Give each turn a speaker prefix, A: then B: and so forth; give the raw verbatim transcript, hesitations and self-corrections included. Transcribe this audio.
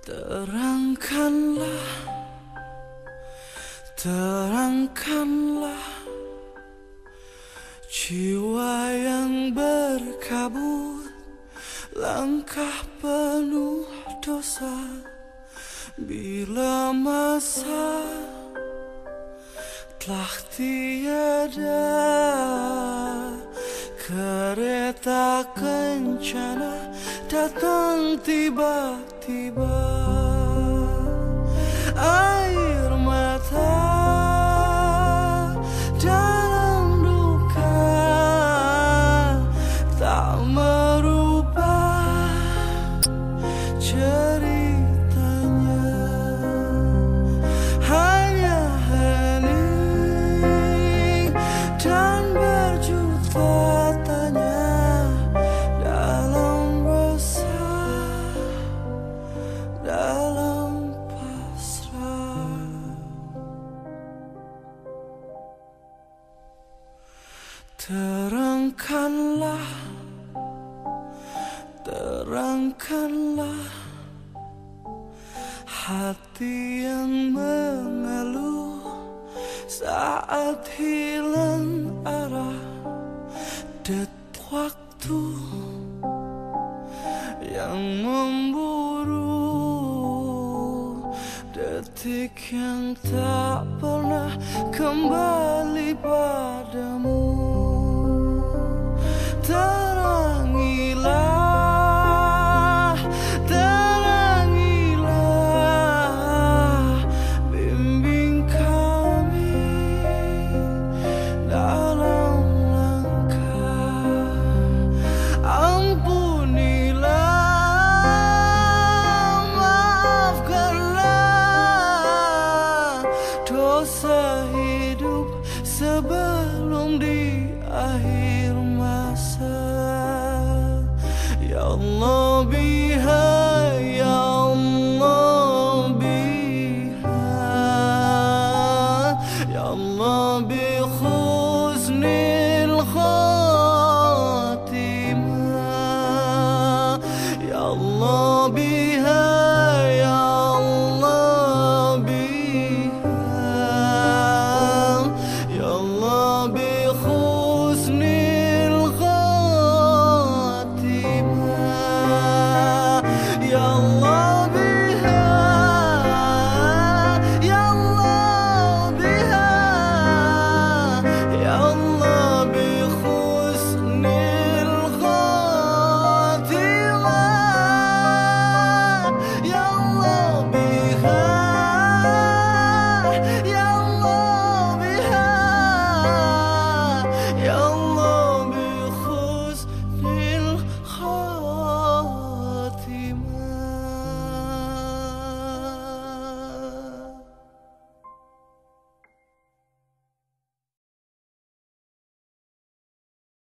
A: Terangkanlah, terangkanlah jiwa yang berkabut, langkah penuh dosa. Bila masa telah tiada, kereta kencana datang tiba-tiba. Air mata dalam duka tak merubah ceritanya. Hanya hening dan berjuta tanya dalam resah, dalam pasrah. Terangkanlah, terangkanlah hati yang mengeluh saat hilang arah.